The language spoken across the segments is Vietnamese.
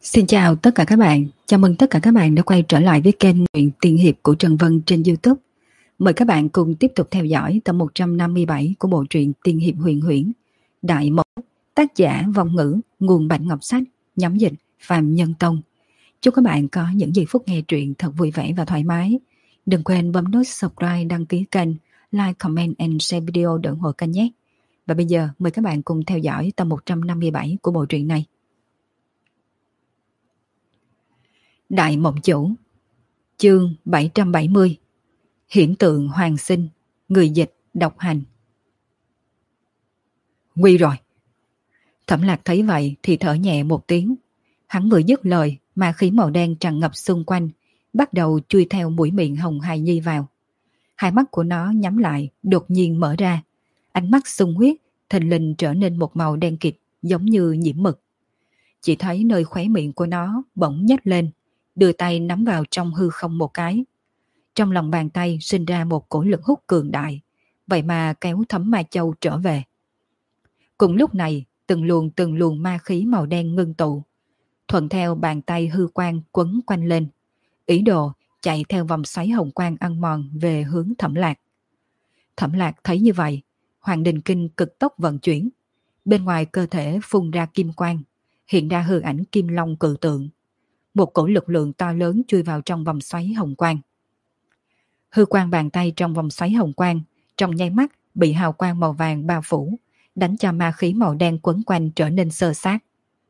Xin chào tất cả các bạn, chào mừng tất cả các bạn đã quay trở lại với kênh Truyện Tiên Hiệp của Trần Vân trên YouTube. Mời các bạn cùng tiếp tục theo dõi tập 157 của bộ truyện Tiên Hiệp huyền huyễn Đại Mộng, tác giả Vong Ngữ, nguồn Bạch Ngọc Sách, nhóm dịch Phạm Nhân Tông. Chúc các bạn có những giây phút nghe truyện thật vui vẻ và thoải mái. Đừng quên bấm nút subscribe, đăng ký kênh, like, comment and share video để ủng hộ kênh nhé. Và bây giờ mời các bạn cùng theo dõi tập 157 của bộ truyện này. Đại Mộng Chủ, chương 770, Hiển tượng Hoàng Sinh, người dịch Độc Hành. Nguy rồi. Thẩm Lạc thấy vậy thì thở nhẹ một tiếng. Hắn vừa dứt lời, ma khí màu đen tràn ngập xung quanh, bắt đầu chui theo mũi miệng Hồng Hài Nhi vào. Hai mắt của nó nhắm lại, đột nhiên mở ra. Ánh mắt xung huyết, thình lình trở nên một màu đen kịt, giống như nhiễm mực. Chỉ thấy nơi khóe miệng của nó bỗng nhếch lên, đưa tay nắm vào trong hư không một cái. Trong lòng bàn tay sinh ra một cổ lực hút cường đại, vậy mà kéo Thẩm Ma Châu trở về. Cùng lúc này, từng luồng ma khí màu đen ngưng tụ, thuận theo bàn tay hư quang quấn quanh lên, ý đồ chạy theo vòng xoáy hồng quang ăn mòn về hướng Thẩm Lạc. Thẩm Lạc thấy như vậy, Hoàng Đình Kinh cực tốc vận chuyển, bên ngoài cơ thể phun ra kim quang, hiện ra hư ảnh kim long cự tượng. Một cổ lực lượng to lớn chui vào trong vòng xoáy hồng quang. Hư quang bàn tay trong vòng xoáy hồng quang trong nháy mắt bị hào quang màu vàng bao phủ, đánh cho ma khí màu đen quấn quanh trở nên xơ xác.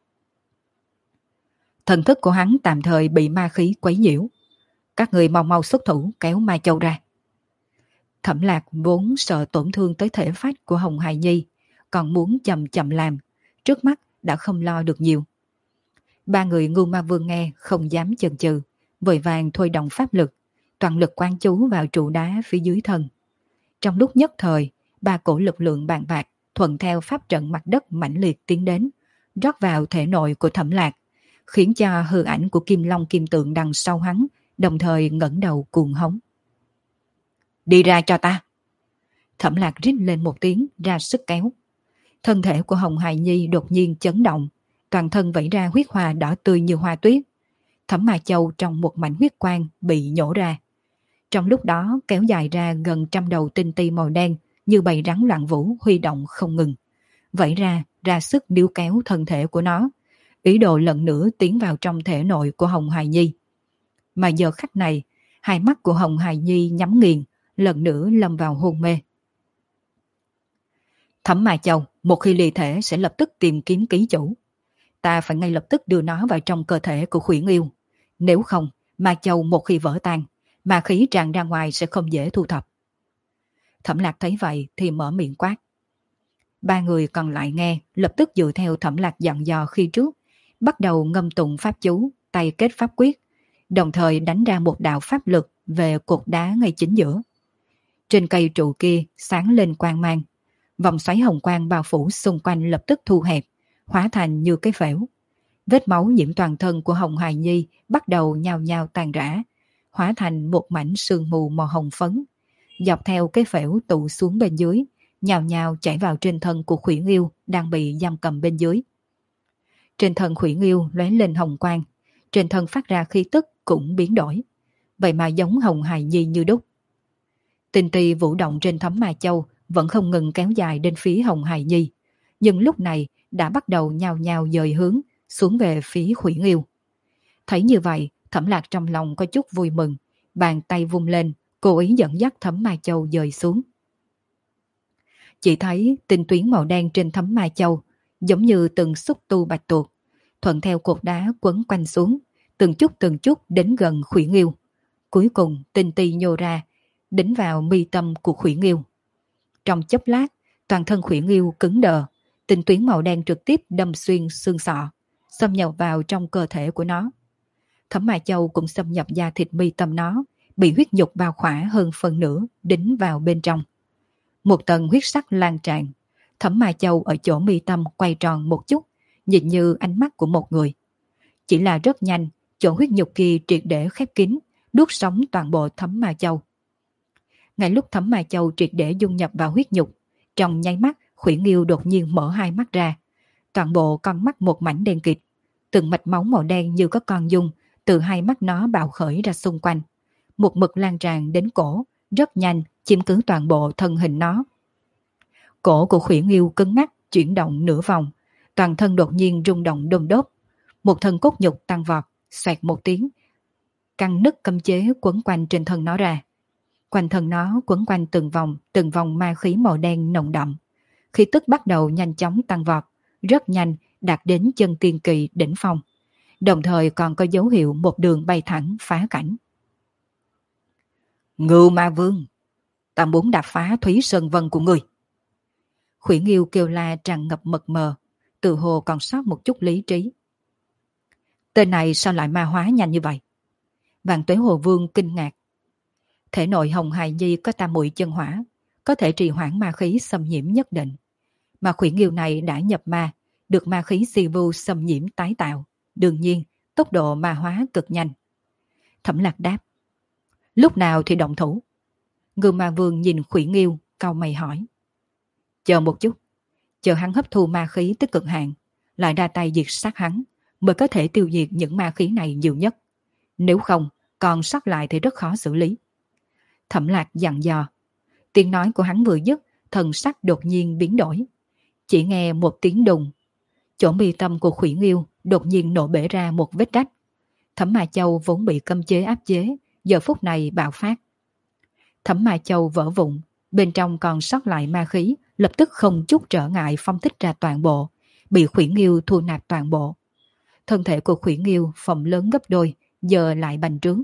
Thần thức của hắn tạm thời bị ma khí quấy nhiễu. Các người mau mau xuất thủ kéo Ma Châu ra. Thẩm Lạc vốn sợ tổn thương tới thể phách của Hồng Hài Nhi, còn muốn chậm chậm làm, trước mắt đã không lo được nhiều. Ba người Ngưu Ma Vương nghe không dám chần chừ, vội vàng thôi động pháp lực, toàn lực quan chú vào trụ đá phía dưới thân. Trong lúc nhất thời, ba cổ lực lượng bàn bạc thuận theo pháp trận mặt đất mãnh liệt tiến đến, rót vào thể nội của Thẩm Lạc, khiến cho hư ảnh của Kim Long Kim Tượng đằng sau hắn đồng thời ngẩng đầu cuồng hống. Đi ra cho ta! Thẩm Lạc rít lên một tiếng, ra sức kéo. Thân thể của Hồng Hài Nhi đột nhiên chấn động, toàn thân vẩy ra huyết hoa đỏ tươi như hoa tuyết. Thẩm Ma Châu trong một mảnh huyết quang bị nhổ ra. Trong lúc đó kéo dài ra gần 100 đầu tinh ti màu đen như bầy rắn loạn vũ huy động không ngừng. Vẩy ra sức níu kéo thân thể của nó, ý đồ lần nữa tiến vào trong thể nội của Hồng Hài Nhi. Mà giờ khắc này, hai mắt của Hồng Hài Nhi nhắm nghiền, lần nữa lâm vào hôn mê. Thẩm Ma Châu một khi ly thể sẽ lập tức tìm kiếm ký chủ. Ta phải ngay lập tức đưa nó vào trong cơ thể của Khuyển Yêu. Nếu không, Ma Châu một khi vỡ tan, ma khí tràn ra ngoài sẽ không dễ thu thập. Thẩm Lạc thấy vậy thì mở miệng quát. Ba người còn lại nghe, lập tức dựa theo Thẩm Lạc dặn dò khi trước, bắt đầu ngâm tụng pháp chú, tay kết pháp quyết, đồng thời đánh ra một đạo pháp lực về cột đá ngay chính giữa. Trên cây trụ kia sáng lên quang mang, vòng xoáy hồng quang bao phủ xung quanh lập tức thu hẹp, hóa thành như cái phễu. Vết máu nhiễm toàn thân của Hồng Hài Nhi bắt đầu nhao nhao tan rã, hóa thành một mảnh sương mù màu hồng phấn, dọc theo cái phễu tụ xuống bên dưới, nhào nhào chảy vào trên thân của Khuyển Yêu đang bị giam cầm bên dưới. Trên thân Khuyển Yêu lóe lên hồng quang, trên thân phát ra khí tức cũng biến đổi, vậy mà giống Hồng Hài Nhi như đúc. Tinh ti vũ động trên Thẩm Ma Châu vẫn không ngừng kéo dài đến phía Hồng Hài Nhi, nhưng lúc này đã bắt đầu nhao nhao dời hướng xuống về phía Khuyển Yêu. Thấy như vậy, Thẩm Lạc trong lòng có chút vui mừng, bàn tay vung lên, cố ý dẫn dắt Thẩm Ma Châu dời xuống. Chỉ thấy tinh tuyến màu đen trên Thẩm Ma Châu giống như từng xúc tu bạch tuộc, thuận theo cột đá quấn quanh xuống, từng chút đến gần Khuyển Yêu. Cuối cùng tinh ti nhô ra, đính vào mi tâm của Khuyển Yêu. Trong chốc lát, toàn thân Khuyển Yêu cứng đờ, tinh tuyến màu đen trực tiếp đâm xuyên xương sọ, xâm nhập vào trong cơ thể của nó. Thẩm Ma Châu cũng xâm nhập da thịt mi tâm nó, bị huyết nhục bao khỏa hơn phần nửa, đính vào bên trong. Một tầng huyết sắc lan tràn, Thẩm Ma Châu ở chỗ mi tâm quay tròn một chút, nhìn như ánh mắt của một người. Chỉ là rất nhanh, chỗ huyết nhục kia triệt để khép kín, nuốt sống toàn bộ Thẩm Ma Châu. Ngay lúc Thẩm Ma Châu triệt để dung nhập vào huyết nhục, trong nháy mắt Khuyển Yêu đột nhiên mở hai mắt ra, toàn bộ con mắt một mảnh đen kịt, Từng mạch máu màu đen như có con dung từ hai mắt nó bạo khởi ra xung quanh. Một mực lan tràn đến cổ, rất nhanh chiếm cứ toàn bộ thân hình nó. Cổ của Khuyển Nghiêu cứng ngắc chuyển động nửa vòng, toàn thân đột nhiên rung động đôm đốp. Một thân cốt nhục tăng vọt, xoẹt một tiếng, căng nứt cấm chế quấn quanh trên thân nó ra. Quanh thân nó quấn quanh từng vòng ma khí màu đen nồng đậm. Khí tức bắt đầu nhanh chóng tăng vọt, rất nhanh đạt đến chân tiên kỳ đỉnh phong. Đồng thời còn có dấu hiệu một đường bay thẳng phá cảnh. Ngưu Ma Vương, ta muốn đạp phá Thúy Sơn Vân của ngươi. Khuyển Nghiêu kêu la tràn ngập mật mờ, tự hồ còn sót một chút lý trí. Tên này sao lại ma hóa nhanh như vậy? Vạn Tuế Hồ Vương kinh ngạc. Thể nội Hồng Hài Nhi có tam muội chân hỏa, có thể trì hoãn ma khí xâm nhiễm nhất định. Mà Khuyển Nghiêu này đã nhập ma, được ma khí si vu xâm nhiễm tái tạo. Đương nhiên, tốc độ ma hóa cực nhanh. Thẩm Lạc đáp. Lúc nào thì động thủ? Ngưu Ma Vương nhìn Khuyển Nghiêu, cau mày hỏi. Chờ một chút, chờ hắn hấp thu ma khí tới cực hạn, lại ra tay diệt sát hắn, mới có thể tiêu diệt những ma khí này nhiều nhất. Nếu không, còn sót lại thì rất khó xử lý. Thẩm Lạc dặn dò. Tiếng nói của hắn vừa dứt, thần sắc đột nhiên biến đổi. Chỉ nghe một tiếng đùng. Chỗ mi tâm của Khuyển Nghiêu đột nhiên nổ bể ra một vết rách. Thẩm Ma Châu vốn bị cấm chế áp chế, giờ phút này bạo phát. Thẩm Ma Châu vỡ vụn, bên trong còn sót lại ma khí, lập tức không chút trở ngại phong thích ra toàn bộ, bị Khuyển Nghiêu thu nạp toàn bộ. Thân thể của Khuyển Nghiêu phồng lớn gấp đôi, giờ lại bành trướng.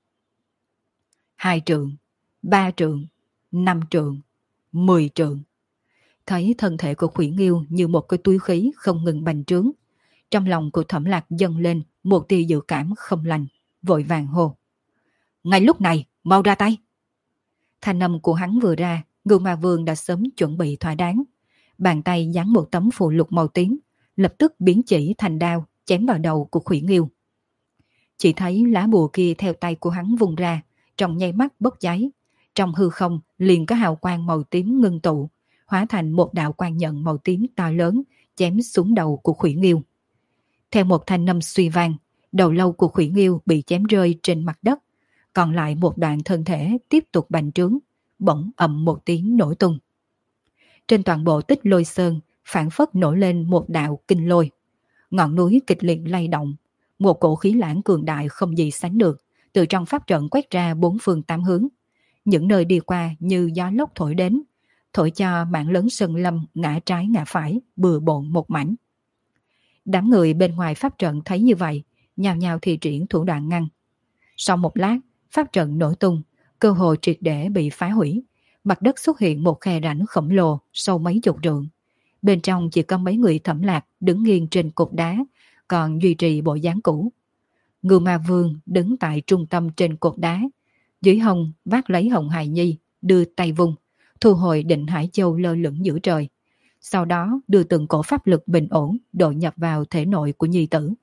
2 trượng, 3 trượng, 5 trượng, 10 trượng. Thấy thân thể của Khuyển Nghiêu như một cái túi khí không ngừng bành trướng. Trong lòng của Thẩm Lạc dâng lên một tia dự cảm không lành, vội vàng hô. Ngay lúc này, mau ra tay. Thanh âm của hắn vừa ra, Ngưu Ma Vương đã sớm chuẩn bị thỏa đáng. Bàn tay giáng một tấm phù lục màu tím, lập tức biến chỉ thành đao, chém vào đầu của Khuyển Nghiêu. Chỉ thấy lá bùa kia theo tay của hắn vung ra, trong nháy mắt bốc cháy. Trong hư không liền có hào quang màu tím ngưng tụ, hóa thành một đạo quang nhận màu tím to lớn, chém xuống đầu của Khuyển Nghiêu. Theo một thanh âm suy vang, đầu lâu của Khuyển Nghiêu bị chém rơi trên mặt đất, còn lại một đoạn thân thể tiếp tục bành trướng, bỗng ầm một tiếng nổ tung. Trên toàn bộ Tích Lôi Sơn phảng phất nổi lên một đạo kinh lôi. Ngọn núi kịch liệt lay động, một cổ khí lãng cường đại không gì sánh được, từ trong pháp trận quét ra 4 phương 8 hướng. Những nơi đi qua như gió lốc thổi đến, thổi cho mảng lớn sơn lâm ngã trái ngã phải, bừa bộn một mảnh. Đám người bên ngoài pháp trận thấy như vậy, nhao nhao thi triển thủ đoạn ngăn. Sau một lát, pháp trận nổ tung, cơ hội triệt để bị phá hủy. Mặt đất xuất hiện một khe rãnh khổng lồ sâu mấy chục trượng. Bên trong chỉ có mấy người Thẩm Lạc đứng nghiêng trên cột đá, còn duy trì bộ dáng cũ. Ngưu Ma Vương đứng tại trung tâm trên cột đá, dưới hông vác lấy Hồng Hài Nhi, đưa tay vung, thu hồi Định Hải Châu lơ lửng giữa trời. Sau đó đưa từng cổ pháp lực bình ổn độ nhập vào thể nội của nhi tử.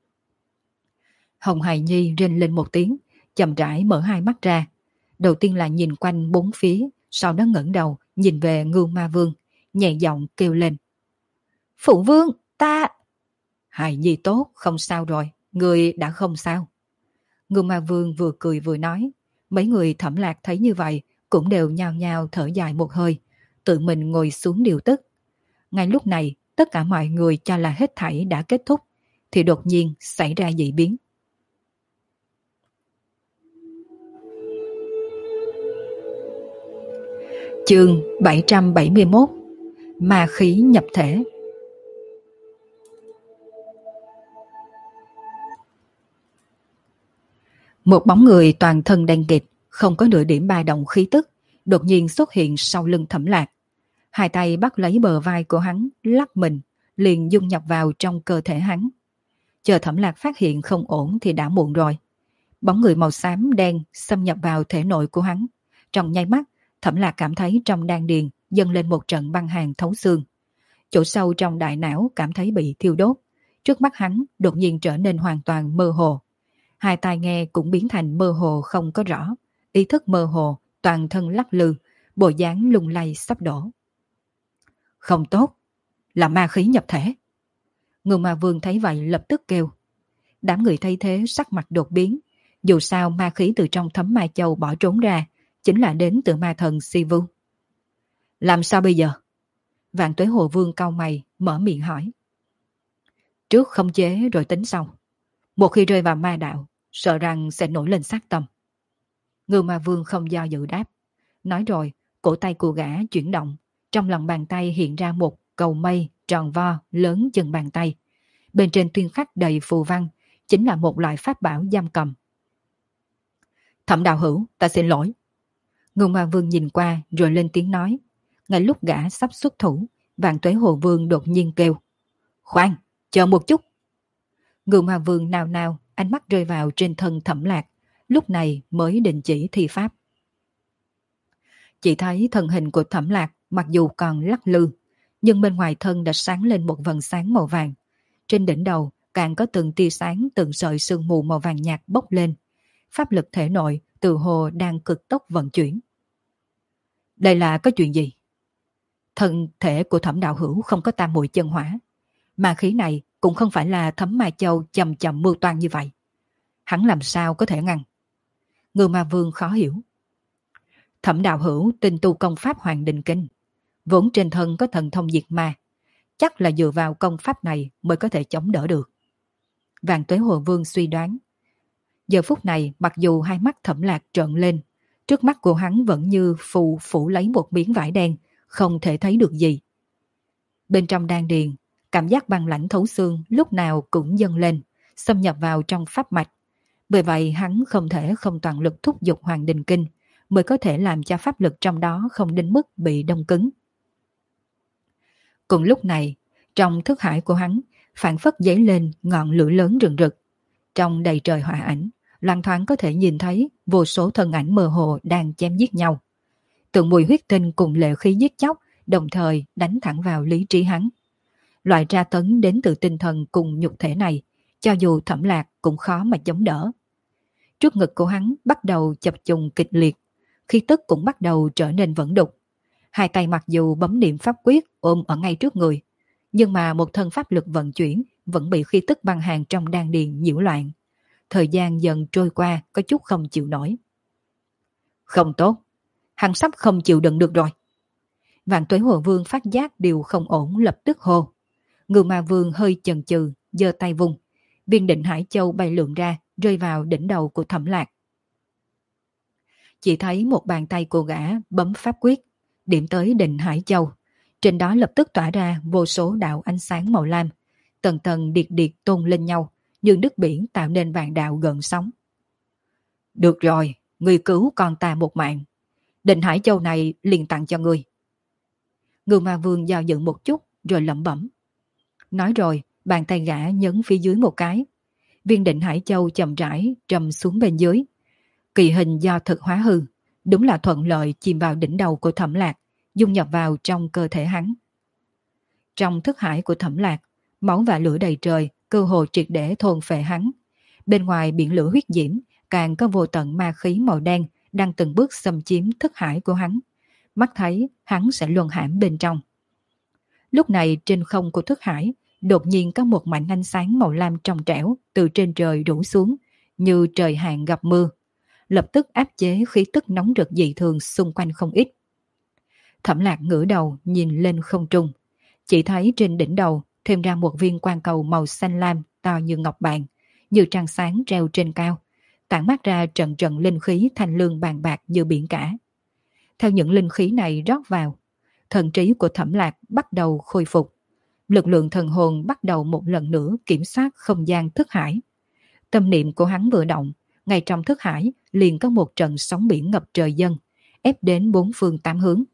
Hồng Hài Nhi rên lên một tiếng, chậm rãi mở hai mắt ra. Đầu tiên là nhìn quanh bốn phía, sau đó ngẩng đầu nhìn về Ngưu Ma Vương, nhẹ giọng kêu lên. Phụ vương, ta... Hài Nhi tốt, không sao rồi, người đã không sao. Ngưu Ma Vương vừa cười vừa nói. Mấy người Thẩm Lạc thấy như vậy cũng đều nhao nhao thở dài một hơi, tự mình ngồi xuống điều tức. Ngay lúc này, tất cả mọi người cho là hết thảy đã kết thúc, thì đột nhiên xảy ra dị biến. Chương 771 Ma khí nhập thể. Một bóng người toàn thân đen kịt, không có nửa điểm ba động khí tức, đột nhiên xuất hiện sau lưng Thẩm Lạc. Hai tay bắt lấy bờ vai của hắn, lắc mình, liền dung nhập vào trong cơ thể hắn. Chờ Thẩm Lạc phát hiện không ổn thì đã muộn rồi. Bóng người màu xám đen xâm nhập vào thể nội của hắn. Trong nháy mắt, Thẩm Lạc cảm thấy trong đan điền dâng lên một trận băng hàn thấu xương. Chỗ sâu trong đại não cảm thấy bị thiêu đốt. Trước mắt hắn đột nhiên trở nên hoàn toàn mơ hồ. Hai tai nghe cũng biến thành mơ hồ không có rõ. Ý thức mơ hồ, toàn thân lắc lư, bộ dáng lung lay sắp đổ. Không tốt, là ma khí nhập thể. Ngưu Ma Vương thấy vậy lập tức kêu. Đám người thấy thế sắc mặt đột biến. Dù sao ma khí từ trong thấm ma châu bỏ trốn ra chính là đến từ ma thần Si Vu. Làm sao bây giờ? Vạn Tuế Hồ Vương cau mày mở miệng hỏi. Trước khống chế rồi tính sau. Một khi rơi vào ma đạo, sợ rằng sẽ nổi lên sát tâm. Ngưu Ma Vương không do dự đáp. Nói rồi, cổ tay của gã chuyển động. Trong lòng bàn tay hiện ra một cầu mây tròn vo lớn chừng bàn tay. Bên trên tuyên khắc đầy phù văn, chính là một loại pháp bảo giam cầm. Thẩm đạo hữu, ta xin lỗi. Ngưu Ma Vương nhìn qua rồi lên tiếng nói. Ngay lúc gã sắp xuất thủ, Vạn Tuế Hồ Vương đột nhiên kêu. Khoan, chờ một chút. Ngưu Ma Vương nào nào, ánh mắt rơi vào trên thân Thẩm Lạc, lúc này mới đình chỉ thi pháp. Chỉ thấy thân hình của Thẩm Lạc mặc dù còn lắc lư, nhưng bên ngoài thân đã sáng lên một vầng sáng màu vàng. Trên đỉnh đầu càng có từng tia sáng, từng sợi sương mù màu vàng nhạt bốc lên. Pháp lực thể nội từ hồ đang cực tốc vận chuyển. Đây là có chuyện gì? Thân thể của Thẩm đạo hữu không có tam muội chân hỏa. Mà khí này cũng không phải là Thẩm Ma Châu chậm chậm mưu toan như vậy. Hắn làm sao có thể ngăn? Ngưu Ma Vương khó hiểu. Thẩm đạo hữu tinh tu công pháp Hoàng Đình Kinh, vốn trên thân có thần thông diệt ma, chắc là dựa vào công pháp này mới có thể chống đỡ được. Vạn Tuế Hồ Vương suy đoán. Giờ phút này mặc dù hai mắt Thẩm Lạc trợn lên, trước mắt của hắn vẫn như phủ lấy một miếng vải đen, không thể thấy được gì. Bên trong đan điền, cảm giác băng lãnh thấu xương lúc nào cũng dâng lên, xâm nhập vào trong pháp mạch. Bởi vậy hắn không thể không toàn lực thúc giục Hoàng Đình Kinh, mới có thể làm cho pháp lực trong đó không đến mức bị đông cứng. Cùng lúc này, trong thức hải của hắn phản phất dấy lên ngọn lửa lớn rừng rực. Trong đầy trời hỏa ảnh, loáng thoáng có thể nhìn thấy vô số thân ảnh mơ hồ đang chém giết nhau. Tượng mùi huyết tinh cùng lệ khí giết chóc đồng thời đánh thẳng vào lý trí hắn. Loại tra tấn đến từ tinh thần cùng nhục thể này, cho dù Thẩm Lạc cũng khó mà chống đỡ. Trước ngực của hắn bắt đầu chập trùng kịch liệt, khí tức cũng bắt đầu trở nên vẩn đục. Hai tay mặc dù bấm niệm pháp quyết ôm ở ngay trước người, nhưng mà một thân pháp lực vận chuyển vẫn bị khí tức băng hàn trong đan điền nhiễu loạn. Thời gian dần trôi qua có chút không chịu nổi. Không tốt, hắn sắp không chịu đựng được rồi. Vạn Tuế Hồ Vương phát giác điều không ổn lập tức hô. Ngưu Ma Vương hơi chần chừ, giơ tay vung. Viên Định Hải Châu bay lượn ra, rơi vào đỉnh đầu của Thẩm Lạc. Chỉ thấy một bàn tay cô gã bấm pháp quyết, điểm tới Định Hải Châu. Trên đó lập tức tỏa ra vô số đạo ánh sáng màu lam, tầng tầng điệt điệt tôn lên nhau, như nước biển tạo nên vạn đạo gợn sóng. Được rồi, ngươi cứu con ta một mạng. Định Hải Châu này liền tặng cho ngươi. Ngưu Ma Vương do dự một chút rồi lẩm bẩm. Nói rồi, bàn tay gã nhấn phía dưới một cái. Viên Định Hải Châu chậm rãi trầm xuống bên dưới. Kỳ hình do thực hóa hư, đúng là thuận lợi chìm vào đỉnh đầu của Thẩm Lạc, dung nhập vào trong cơ thể hắn. Trong thức hải của Thẩm Lạc, máu và lửa đầy trời, cơ hồ triệt để thôn phệ hắn. Bên ngoài biển lửa huyết diễm, càng có vô tận ma khí màu đen đang từng bước xâm chiếm thức hải của hắn. Mắt thấy hắn sẽ luân hãm bên trong. Lúc này trên không của thức hải, đột nhiên có một mảnh ánh sáng màu lam trong trẻo từ trên trời đổ xuống, như trời hạn gặp mưa. Lập tức áp chế khí tức nóng rực dị thường xung quanh không ít. Thẩm Lạc ngửa đầu nhìn lên không trung, chỉ thấy trên đỉnh đầu thêm ra một viên quang cầu màu xanh lam to như ngọc bàng, như trăng sáng treo trên cao, tản mát ra trận trận linh khí thanh lương bàn bạc như biển cả. Theo những linh khí này rót vào, thần trí của Thẩm Lạc bắt đầu khôi phục. Lực lượng thần hồn bắt đầu một lần nữa kiểm soát không gian thức hải. Tâm niệm của hắn vừa động, ngay trong thức hải liền có một trận sóng biển ngập trời dâng, ép đến bốn phương tám hướng.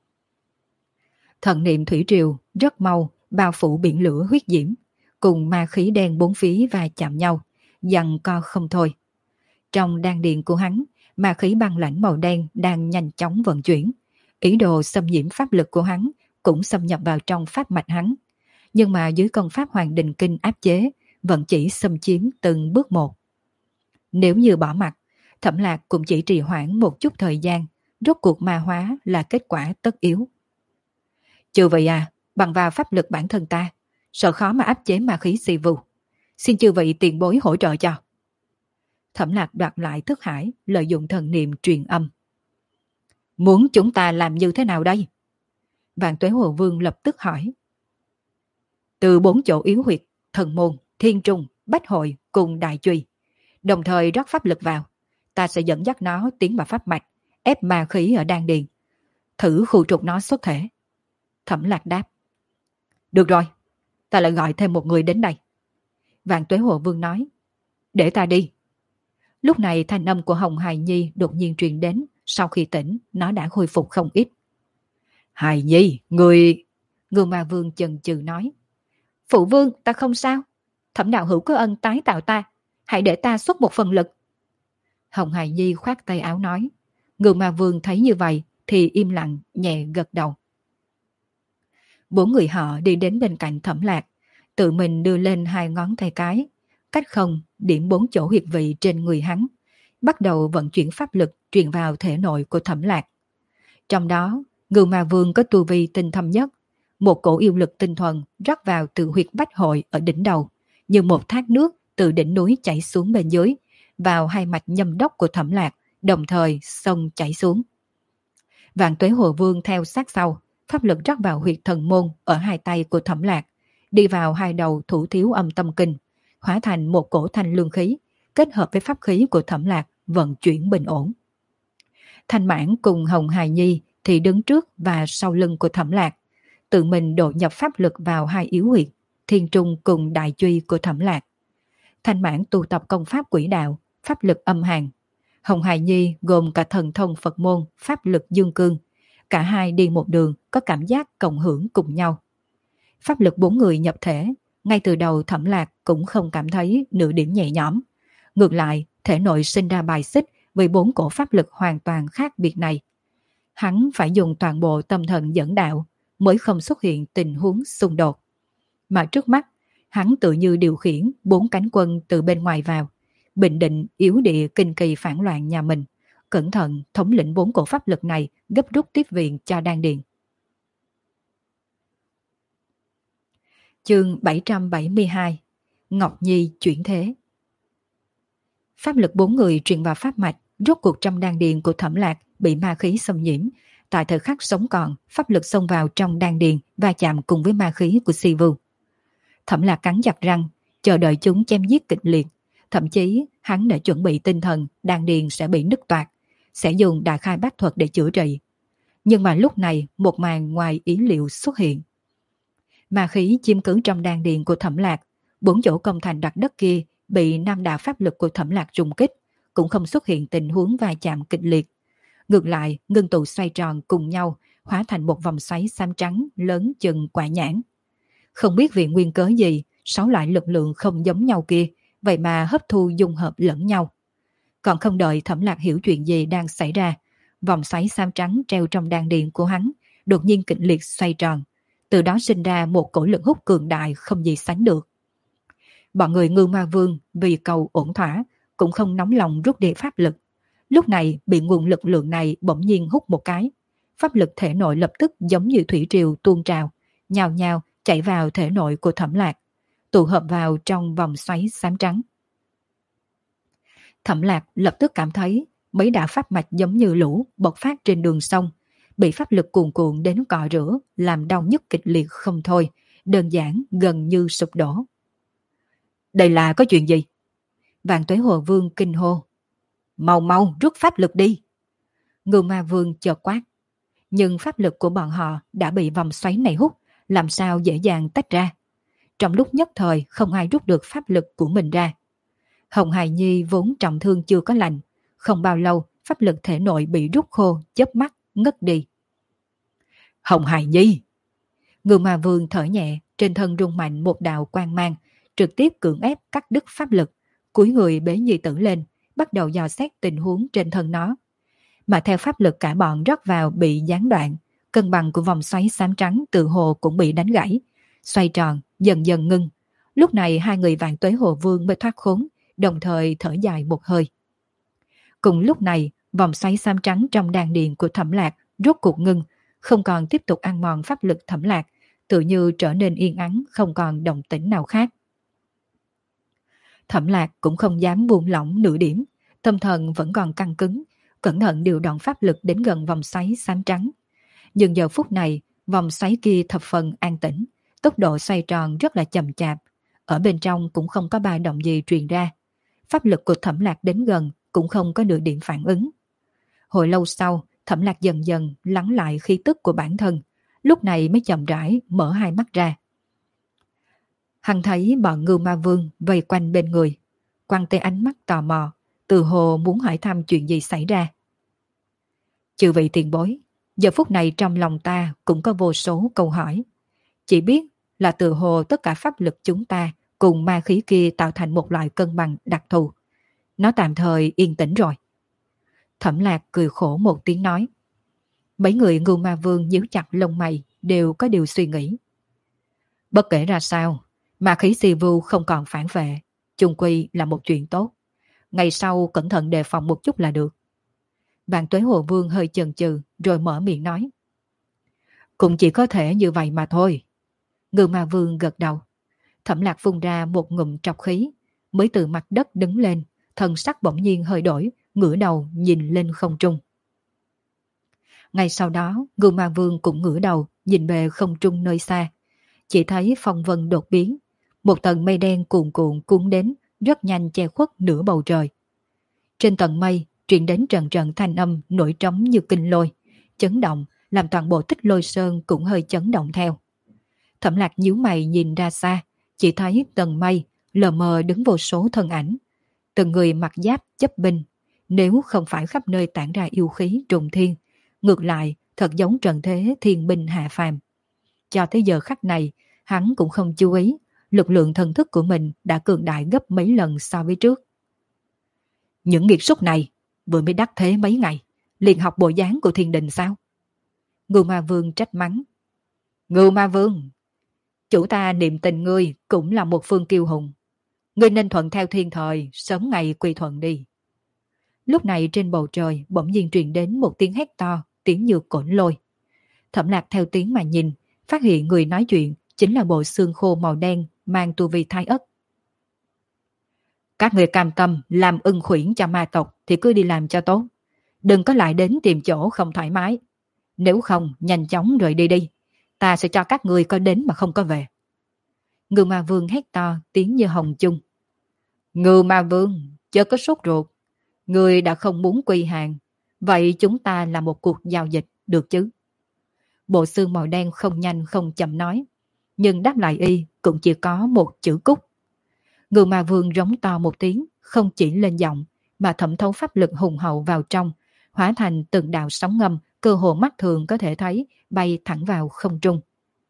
Thần niệm thủy triều rất mau bao phủ biển lửa huyết diễm, cùng ma khí đen bốn phía va chạm nhau, giằng co không thôi. Trong đan điền của hắn, ma khí băng lãnh màu đen đang nhanh chóng vận chuyển, ý đồ xâm nhiễm pháp lực của hắn cũng xâm nhập vào trong pháp mạch hắn, nhưng mà dưới công pháp Hoàng Đình Kinh áp chế, vẫn chỉ xâm chiếm từng bước một. Nếu như bỏ mặt, Thẩm Lạc cũng chỉ trì hoãn một chút thời gian, rốt cuộc ma hóa là kết quả tất yếu. Trừ vậy à, bằng vào pháp lực bản thân ta, sợ khó mà áp chế ma khí si vu. Xin chư vị tiền bối hỗ trợ cho. Thẩm Lạc đoạt lại thức hải, lợi dụng thần niệm truyền âm. Muốn chúng ta làm như thế nào đây? Vạn Tuế Hồ Vương lập tức hỏi. Từ 4 chỗ yếu huyệt, thần môn, thiên trung, bách hội cùng đại truy, đồng thời rót pháp lực vào. Ta sẽ dẫn dắt nó tiến vào pháp mạch, ép ma khí ở đan điền, thử khu trục nó xuất thể. Thẩm Lạc đáp. Được rồi, ta lại gọi thêm một người đến đây. Vạn Tuế Hồ Vương nói. Để ta đi. Lúc này thanh âm của Hồng Hài Nhi đột nhiên truyền đến. Sau khi tỉnh, nó đã khôi phục không ít. Hài Nhi, người... Ngưu Ma Vương chần chừ nói. Phụ vương, ta không sao. Thẩm đạo hữu có ân tái tạo ta. Hãy để ta xuất một phần lực. Hồng Hài Nhi khoát tay áo nói. Ngưu Ma Vương thấy như vậy thì im lặng, nhẹ gật đầu. 4 người họ đi đến bên cạnh Thẩm Lạc, tự mình đưa lên 2 ngón tay cái, cách không điểm 4 chỗ huyệt vị trên người hắn, bắt đầu vận chuyển pháp lực truyền vào thể nội của Thẩm Lạc. Trong đó, Ngưu Ma Vương có tu vi tinh thâm nhất, một cổ yêu lực tinh thuần rót vào từ huyệt bách hội ở đỉnh đầu, như một thác nước từ đỉnh núi chảy xuống bên dưới, vào 2 mạch nhâm đốc của Thẩm Lạc, đồng thời xông chảy xuống. Vạn Tuế Hồ Vương theo sát sau, pháp lực rót vào huyệt thần môn ở 2 tay của Thẩm Lạc, đi vào 2 đầu thủ thiếu âm tâm kinh, hóa thành một cổ thanh lương khí, kết hợp với pháp khí của Thẩm Lạc vận chuyển bình ổn. Thanh Mãn cùng Hồng Hài Nhi thì đứng trước và sau lưng của Thẩm Lạc, tự mình độ nhập pháp lực vào 2 yếu huyệt, thiên trung cùng đại truy của Thẩm Lạc. Thanh Mãn tu tập công pháp quỷ đạo, pháp lực âm hàn. Hồng Hài Nhi gồm cả thần thông Phật môn, pháp lực dương cương. Cả hai đi một đường có cảm giác cộng hưởng cùng nhau. Pháp lực 4 người nhập thể, ngay từ đầu Thẩm Lạc cũng không cảm thấy nửa điểm nhẹ nhõm. Ngược lại, thể nội sinh ra bài xích với 4 cổ pháp lực hoàn toàn khác biệt này. Hắn phải dùng toàn bộ tâm thần dẫn đạo mới không xuất hiện tình huống xung đột. Mà trước mắt, hắn tự như điều khiển 4 cánh quân từ bên ngoài vào, bình định yếu địa kinh kỳ phản loạn nhà mình, cẩn thận thống lĩnh 4 cổ pháp lực này gấp rút tiếp viện cho đan điền. Chương 772 Ngọc Nhi chuyển thế. Pháp lực 4 người truyền vào pháp mạch, rốt cuộc trong đan điền của Thẩm Lạc bị ma khí xâm nhiễm. Tại thời khắc sống còn, pháp lực xông vào trong đan điền và chạm cùng với ma khí của Si Vu. Thẩm Lạc cắn chặt răng, chờ đợi chúng chém giết kịch liệt. Thậm chí hắn đã chuẩn bị tinh thần đan điền sẽ bị nứt toạc, sẽ dùng đại khai bát thuật để chữa trị. Nhưng mà lúc này một màn ngoài ý liệu xuất hiện. Ma khí chiếm cứ trong đan điền của Thẩm Lạc, 4 chỗ công thành đặc đất kia bị 5 đạo pháp lực của Thẩm Lạc trùng kích, cũng không xuất hiện tình huống va chạm kịch liệt. Ngược lại, ngưng tụ xoay tròn cùng nhau, hóa thành một vòng xoáy xám trắng lớn chừng quả nhãn. Không biết vì nguyên cớ gì, 6 loại lực lượng không giống nhau kia, vậy mà hấp thu dung hợp lẫn nhau. Còn không đợi Thẩm Lạc hiểu chuyện gì đang xảy ra, vòng xoáy xám trắng treo trong đan điền của hắn đột nhiên kịch liệt xoay tròn, từ đó sinh ra một cổ lực hút cường đại không gì sánh được. Bọn người Ngưu Ma Vương vì cầu ổn thỏa cũng không nóng lòng rút đi pháp lực. Lúc này bị nguồn lực lượng này bỗng nhiên hút một cái, pháp lực thể nội lập tức giống như thủy triều tuôn trào, nhào nhào chạy vào thể nội của Thẩm Lạc, tụ hợp vào trong vòng xoáy xám trắng. Thẩm Lạc lập tức cảm thấy mấy đạo pháp mạch giống như lũ bộc phát trên đường sông, bị pháp lực cuồn cuộn đến cọ rửa, làm đau nhức kịch liệt không thôi, đơn giản gần như sụp đổ. Đây là có chuyện gì? Vạn Tuế Hồ Vương kinh hô. Mau mau rút pháp lực đi. Ngưu Ma Vương chợt quát. Nhưng pháp lực của bọn họ đã bị vòng xoáy này hút, làm sao dễ dàng tách ra. Trong lúc nhất thời không ai rút được pháp lực của mình ra. Hồng Hài Nhi vốn trọng thương chưa có lành, không bao lâu pháp lực thể nội bị rút khô, chớp mắt ngất đi. Hồng Hài Nhi! Ngưu Ma Vương thở nhẹ, trên thân rung mạnh một đạo quang mang, trực tiếp cưỡng ép cắt đứt pháp lực, cúi người bế nhi tử lên, bắt đầu dò xét tình huống trên thân nó. Mà theo pháp lực cả bọn rót vào bị gián đoạn, cân bằng của vòng xoáy xám trắng tự hồ cũng bị đánh gãy, xoay tròn, dần dần ngưng. Lúc này 2 người Vạn Tuế Hồ Vương mới thoát khốn, đồng thời thở dài một hơi. Cùng lúc này, vòng xoáy xám trắng trong đan điền của Thẩm Lạc rốt cuộc ngưng, không còn tiếp tục ăn mòn pháp lực Thẩm Lạc, tự như trở nên yên ắng, không còn động tĩnh nào khác. Thẩm Lạc cũng không dám buông lỏng nửa điểm, tâm thần vẫn còn căng cứng, cẩn thận điều động pháp lực đến gần vòng xoáy xám trắng. Nhưng giờ phút này, vòng xoáy kia thập phần an tĩnh, tốc độ xoay tròn rất là chậm chạp, ở bên trong cũng không có ba động gì truyền ra. Pháp lực của Thẩm Lạc đến gần cũng không có nửa điểm phản ứng. Hồi lâu sau, Thẩm Lạc dần dần lắng lại khí tức của bản thân, lúc này mới chậm rãi mở hai mắt ra. Hắn thấy bọn Ngưu Ma Vương vây quanh bên người, quăng tới ánh mắt tò mò, từ hồ muốn hỏi thăm chuyện gì xảy ra. Chư vị tiền bối, giờ phút này trong lòng ta cũng có vô số câu hỏi. Chỉ biết là từ hồ tất cả pháp lực chúng ta cùng ma khí kia tạo thành một loại cân bằng đặc thù. Nó tạm thời yên tĩnh rồi. Thẩm Lạc cười khổ một tiếng nói. Mấy người Ngưu Ma Vương nhíu chặt lông mày, đều có điều suy nghĩ. Bất kể ra sao, ma khí si vu không còn phản vệ, chung quy là một chuyện tốt. Ngày sau cẩn thận đề phòng một chút là được. Vạn Tuế Hồ Vương hơi chần chừ rồi mở miệng nói. Cũng chỉ có thể như vậy mà thôi. Ngưu Ma Vương gật đầu. Thẩm Lạc phun ra một ngụm trọc khí, mới từ mặt đất đứng lên, thân sắc bỗng nhiên hơi đổi, ngửa đầu nhìn lên không trung. Ngay sau đó, Ngưu Ma Vương cũng ngửa đầu nhìn về không trung nơi xa. Chỉ thấy phong vân đột biến, một tầng mây đen cuồn cuộn cuốn đến, rất nhanh che khuất nửa bầu trời. Trên tầng mây truyền đến trận trận thanh âm nổi trống như kinh lôi, chấn động làm toàn bộ Tích Lôi Sơn cũng hơi chấn động theo. Thẩm Lạc nhíu mày nhìn ra xa, chỉ thấy tầng mây lờ mờ đứng vô số thân ảnh, từng người mặc giáp chấp binh, nếu không phải khắp nơi tản ra yêu khí trùng thiên, ngược lại thật giống trần thế thiên binh hạ phàm. Cho tới giờ khắc này, hắn cũng không chú ý, lực lượng thần thức của mình đã cường đại gấp mấy lần so với trước. Những nghiệt súc này vừa mới đắc thế mấy ngày, liền học bộ dáng của thiên đình sao? Ngưu Ma Vương trách mắng. Ngưu Ma Vương, chủ ta niệm tình ngươi cũng là một phương kiêu hùng. Ngươi nên thuận theo thiên thời, sớm ngày quy thuận đi. Lúc này trên bầu trời bỗng nhiên truyền đến một tiếng hét to, tiếng như cổn lôi. Thẩm Lạc theo tiếng mà nhìn, phát hiện người nói chuyện chính là bộ xương khô màu đen mang tu vi Thái Ất. Các người cam tâm làm ưng khuyển cho ma tộc thì cứ đi làm cho tốt. Đừng có lại đến tìm chỗ không thoải mái. Nếu không, nhanh chóng rời đi đi. Ta sẽ cho các người có đến mà không có về. Ngưu Ma Vương hét to, tiếng như hồng chung. Ngưu Ma Vương, chớ có sốt ruột. Người đã không muốn quy hàng. Vậy chúng ta làm một cuộc giao dịch, được chứ? Bộ xương màu đen không nhanh không chậm nói. Nhưng đáp lại y cũng chỉ có một chữ cúc. Ngưu Ma Vương rống to một tiếng, không chỉ lên giọng, mà thẩm thấu pháp lực hùng hậu vào trong, hóa thành từng đạo sóng ngầm, cơ hồ mắt thường có thể thấy, bay thẳng vào không trung.